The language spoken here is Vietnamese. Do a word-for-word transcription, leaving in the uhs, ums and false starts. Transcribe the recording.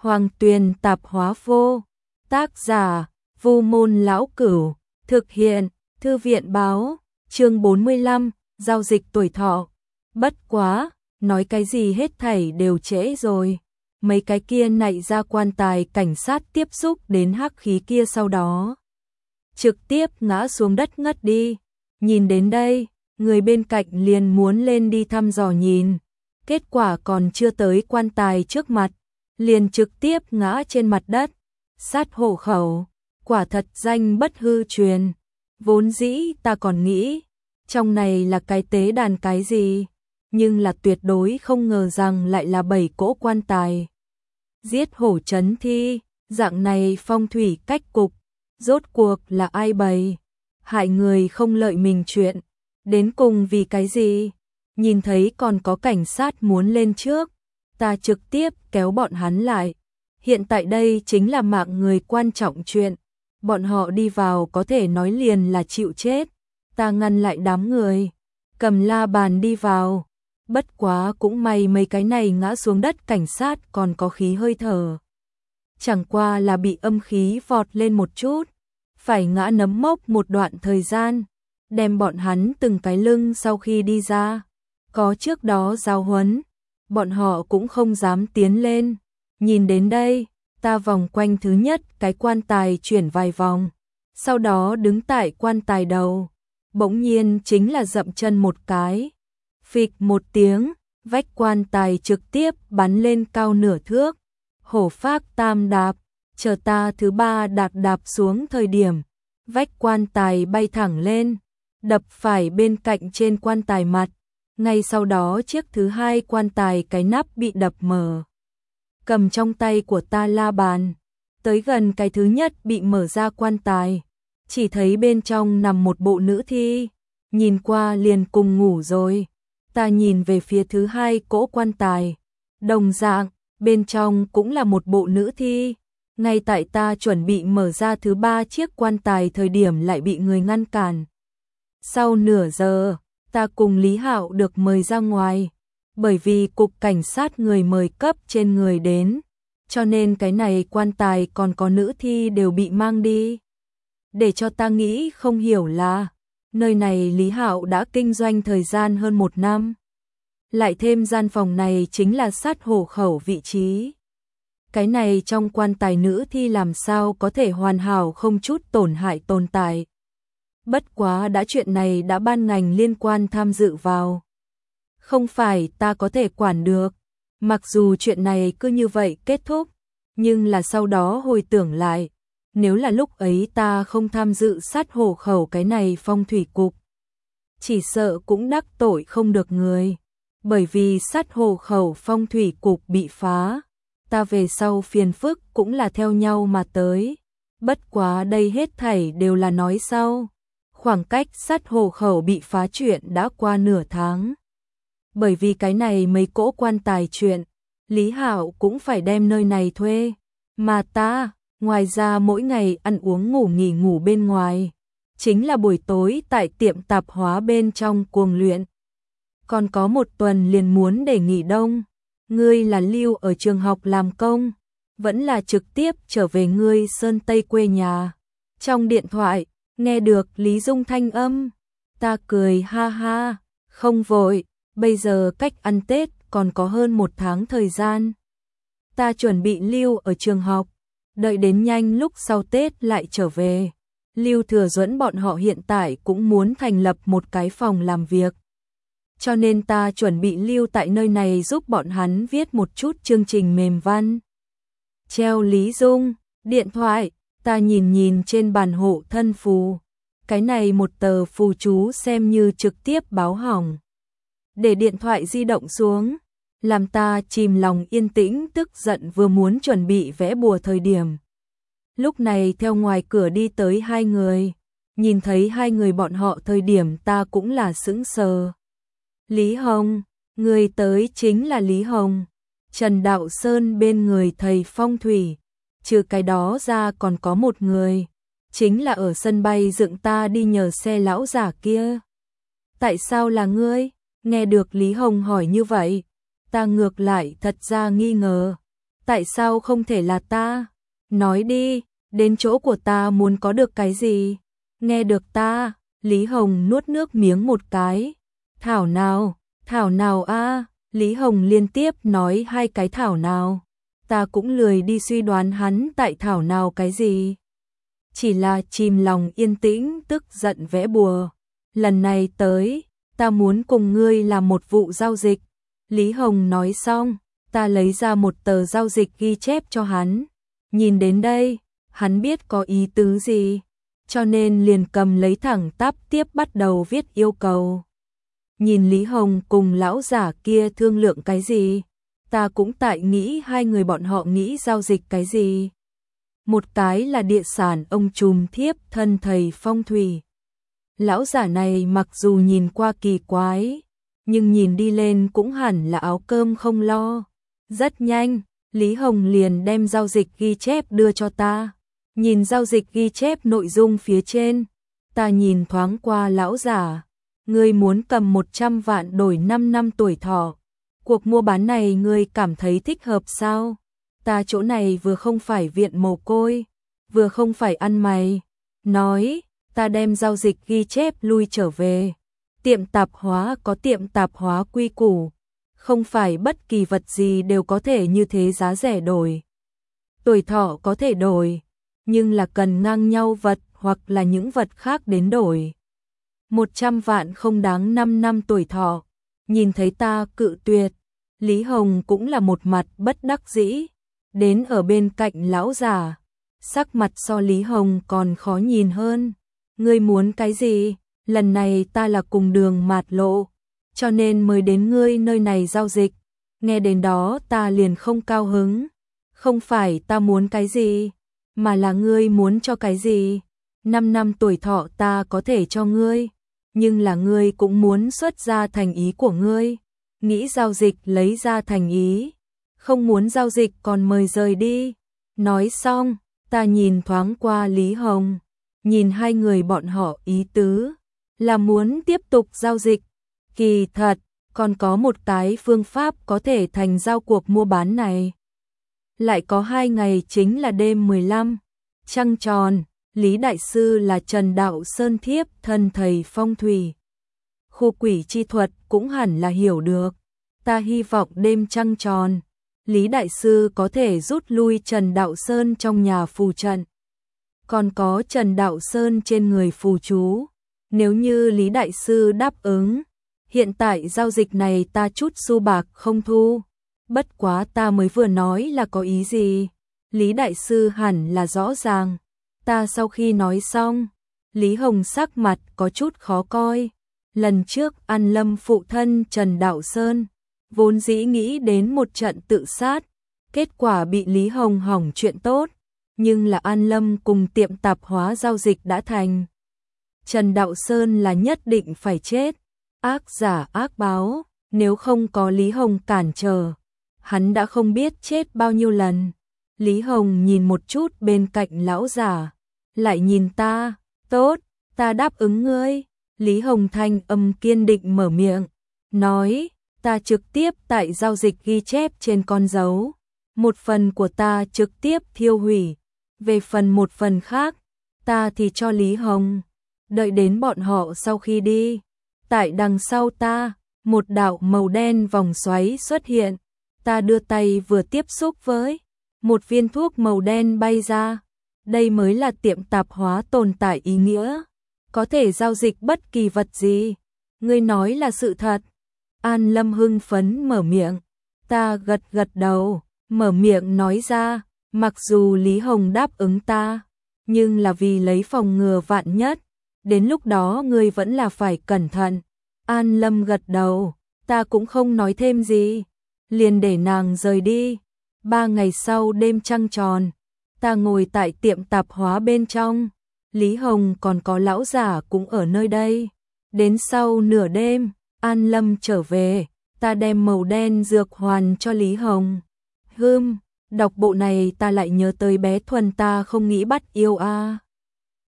Hoàng Tuyền Tạp Hóa Vô. Tác giả: Vu Môn Lão Cửu. Thực hiện: Thư viện Báo. Chương bốn mươi lăm, giao dịch tuổi thọ. Bất quá, nói cái gì hết thảy đều trễ rồi. Mấy cái kia nạy ra quan tài cảnh sát tiếp xúc đến hắc khí kia sau đó trực tiếp ngã xuống đất ngất đi. Nhìn đến đây, người bên cạnh liền muốn lên đi thăm dò nhìn. Kết quả còn chưa tới quan tài trước mặt, liền trực tiếp ngã trên mặt đất. Sát hộ khẩu, quả thật danh bất hư truyền. Vốn dĩ ta còn nghĩ, trong này là cái tế đàn cái gì, nhưng là tuyệt đối không ngờ rằng lại là bảy cỗ quan tài. Giết hổ trấn thi, dạng này phong thủy cách cục, rốt cuộc là ai bày, hại người không lợi mình chuyện, đến cùng vì cái gì? Nhìn thấy còn có cảnh sát muốn lên trước, ta trực tiếp kéo bọn hắn lại. Hiện tại đây chính là mạng người quan trọng chuyện, bọn họ đi vào có thể nói liền là chịu chết. Ta ngăn lại đám người, cầm la bàn đi vào. Bất quá cũng may mấy cái này ngã xuống đất cảnh sát còn có khí hơi thở. Chẳng qua là bị âm khí vọt lên một chút, phải ngã nấm mốc một đoạn thời gian, đem bọn hắn từng cái lưng sau khi đi ra. Có trước đó giao huấn, bọn họ cũng không dám tiến lên. Nhìn đến đây, ta vòng quanh thứ nhất cái quan tài chuyển vài vòng, sau đó đứng tại quan tài đầu, bỗng nhiên chính là dậm chân một cái. Phịch một tiếng, vách quan tài trực tiếp bắn lên cao nửa thước. Hổ phác tam đạp, chờ ta thứ ba đạp đạp xuống thời điểm, vách quan tài bay thẳng lên, đập phải bên cạnh trên quan tài mặt. Ngay sau đó chiếc thứ hai quan tài cái nắp bị đập mở. Cầm trong tay của ta la bàn, tới gần cái thứ nhất bị mở ra quan tài, chỉ thấy bên trong nằm một bộ nữ thi, nhìn qua liền cùng ngủ rồi. Ta nhìn về phía thứ hai cỗ quan tài, đồng dạng, bên trong cũng là một bộ nữ thi. Ngay tại ta chuẩn bị mở ra thứ ba chiếc quan tài thời điểm lại bị người ngăn cản. Sau nửa giờ, ta cùng Lý Hạo được mời ra ngoài, bởi vì cục cảnh sát người mời cấp trên người đến, cho nên cái này quan tài còn có nữ thi đều bị mang đi. Để cho ta nghĩ không hiểu là, nơi này Lý Hạo đã kinh doanh thời gian hơn một năm. Lại thêm gian phòng này chính là sát hộ khẩu vị trí. Cái này trong quan tài nữ thi làm sao có thể hoàn hảo không chút tổn hại tồn tại. Bất quá đã chuyện này đã ban ngành liên quan tham dự vào. Không phải ta có thể quản được. Mặc dù chuyện này cứ như vậy kết thúc, nhưng là sau đó hồi tưởng lại, nếu là lúc ấy ta không tham dự sát hộ khẩu cái này phong thủy cục, chỉ sợ cũng đắc tội không được người. Bởi vì sát hộ khẩu phong thủy cục bị phá, ta về sau phiền phức cũng là theo nhau mà tới. Bất quá đây hết thảy đều là nói sau. Khoảng cách sát hộ khẩu bị phá chuyện đã qua nửa tháng. Bởi vì cái này mấy cỗ quan tài chuyện, Lý Hạo cũng phải đem nơi này thuê. Mà ta, ngoài ra mỗi ngày ăn uống ngủ nghỉ ngủ bên ngoài, chính là buổi tối tại tiệm tạp hóa bên trong cuồng luyện. Còn có một tuần liền muốn để nghỉ đông. Ngươi là lưu ở trường học làm công, vẫn là trực tiếp trở về ngươi Sơn Tây quê nhà. Trong điện thoại, nghe được Lý Dung thanh âm, ta cười ha ha, không vội, bây giờ cách ăn Tết còn có hơn một tháng thời gian. Ta chuẩn bị lưu ở trường học, đợi đến nhanh lúc sau Tết lại trở về. Lưu Thừa Duẫn bọn họ hiện tại cũng muốn thành lập một cái phòng làm việc. Cho nên ta chuẩn bị lưu tại nơi này giúp bọn hắn viết một chút chương trình mềm văn. Treo Lý Dung, điện thoại, ta nhìn nhìn trên bàn hộ thân phù. Cái này một tờ phù chú xem như trực tiếp báo hỏng. Để điện thoại di động xuống, làm ta chìm lòng yên tĩnh tức giận vừa muốn chuẩn bị vẽ bùa thời điểm. Lúc này theo ngoài cửa đi tới hai người, nhìn thấy hai người bọn họ thời điểm ta cũng là sững sờ. Lý Hồng, người tới chính là Lý Hồng, Trần Đạo Sơn bên người thầy phong thủy, trừ cái đó ra còn có một người, chính là ở sân bay dựng ta đi nhờ xe lão giả kia. Tại sao là ngươi? Nghe được Lý Hồng hỏi như vậy, ta ngược lại thật ra nghi ngờ. Tại sao không thể là ta? Nói đi, đến chỗ của ta muốn có được cái gì? Nghe được ta, Lý Hồng nuốt nước miếng một cái. Thảo nào, thảo nào a? Lý Hồng liên tiếp nói hai cái thảo nào. Ta cũng lười đi suy đoán hắn tại thảo nào cái gì. Chỉ là chìm lòng yên tĩnh tức giận vẽ bùa. Lần này tới, ta muốn cùng ngươi làm một vụ giao dịch. Lý Hồng nói xong, ta lấy ra một tờ giao dịch ghi chép cho hắn. Nhìn đến đây, hắn biết có ý tứ gì, cho nên liền cầm lấy thẳng tắp tiếp bắt đầu viết yêu cầu. Nhìn Lý Hồng cùng lão giả kia thương lượng cái gì, ta cũng tại nghĩ hai người bọn họ nghĩ giao dịch cái gì. Một cái là địa sản ông trùm thiếp thân thầy phong thủy. Lão giả này mặc dù nhìn qua kỳ quái, nhưng nhìn đi lên cũng hẳn là áo cơm không lo. Rất nhanh, Lý Hồng liền đem giao dịch ghi chép đưa cho ta. Nhìn giao dịch ghi chép nội dung phía trên, ta nhìn thoáng qua lão giả. Ngươi muốn cầm một trăm vạn đổi năm năm tuổi thọ. Cuộc mua bán này ngươi cảm thấy thích hợp sao? Ta chỗ này vừa không phải viện mồ côi, vừa không phải ăn mày. Nói, ta đem giao dịch ghi chép lui trở về. Tiệm tạp hóa có tiệm tạp hóa quy củ, không phải bất kỳ vật gì đều có thể như thế giá rẻ đổi. Tuổi thọ có thể đổi, nhưng là cần ngang nhau vật hoặc là những vật khác đến đổi. Một trăm vạn không đáng năm năm tuổi thọ. Nhìn thấy ta cự tuyệt, Lý Hồng cũng là một mặt bất đắc dĩ. Đến ở bên cạnh lão già, sắc mặt so Lý Hồng còn khó nhìn hơn. Ngươi muốn cái gì? Lần này ta là cùng đường mạt lộ, cho nên mới đến ngươi nơi này giao dịch. Nghe đến đó ta liền không cao hứng. Không phải ta muốn cái gì, mà là ngươi muốn cho cái gì. Năm năm tuổi thọ ta có thể cho ngươi, nhưng là ngươi cũng muốn xuất ra thành ý của ngươi. Nghĩ giao dịch lấy ra thành ý, không muốn giao dịch còn mời rời đi. Nói xong, ta nhìn thoáng qua Lý Hồng, nhìn hai người bọn họ ý tứ là muốn tiếp tục giao dịch. Kỳ thật, còn có một cái phương pháp có thể thành giao cuộc mua bán này. Lại có hai ngày chính là đêm mười lăm, trăng tròn. Lý Đại Sư là Trần Đạo Sơn thiếp thân thầy phong thủy. Khu quỷ chi thuật cũng hẳn là hiểu được. Ta hy vọng đêm trăng tròn, Lý Đại Sư có thể rút lui Trần Đạo Sơn trong nhà phù trận. Còn có Trần Đạo Sơn trên người phù chú. Nếu như Lý Đại Sư đáp ứng, hiện tại giao dịch này ta chút xu bạc không thu. Bất quá ta mới vừa nói là có ý gì, Lý Đại Sư hẳn là rõ ràng. Ta sau khi nói xong, Lý Hồng sắc mặt có chút khó coi. Lần trước An Lâm phụ thân Trần Đạo Sơn, vốn dĩ nghĩ đến một trận tự sát, kết quả bị Lý Hồng hỏng chuyện tốt. Nhưng là An Lâm cùng tiệm tạp hóa giao dịch đã thành. Trần Đạo Sơn là nhất định phải chết. Ác giả ác báo, nếu không có Lý Hồng cản trở, hắn đã không biết chết bao nhiêu lần. Lý Hồng nhìn một chút bên cạnh lão giả, lại nhìn ta. Tốt, ta đáp ứng ngươi. Lý Hồng thanh âm kiên định mở miệng, nói, ta trực tiếp tại giao dịch ghi chép trên con dấu. Một phần của ta trực tiếp thiêu hủy, về phần một phần khác, ta thì cho Lý Hồng. Đợi đến bọn họ sau khi đi, tại đằng sau ta, một đạo màu đen vòng xoáy xuất hiện. Ta đưa tay vừa tiếp xúc với một viên thuốc màu đen bay ra. Đây mới là tiệm tạp hóa tồn tại ý nghĩa, có thể giao dịch bất kỳ vật gì. Ngươi nói là sự thật. An Lâm hưng phấn mở miệng. Ta gật gật đầu, mở miệng nói ra, mặc dù Lý Hồng đáp ứng ta, nhưng là vì lấy phòng ngừa vạn nhất, đến lúc đó ngươi vẫn là phải cẩn thận. An Lâm gật đầu, ta cũng không nói thêm gì, liền để nàng rời đi. Ba ngày sau đêm trăng tròn, ta ngồi tại tiệm tạp hóa bên trong, Lý Hồng còn có lão giả cũng ở nơi đây. Đến sau nửa đêm, An Lâm trở về, ta đem màu đen dược hoàn cho Lý Hồng. Hừm, đọc bộ này ta lại nhớ tới bé Thuần ta không nghĩ bắt yêu a. À.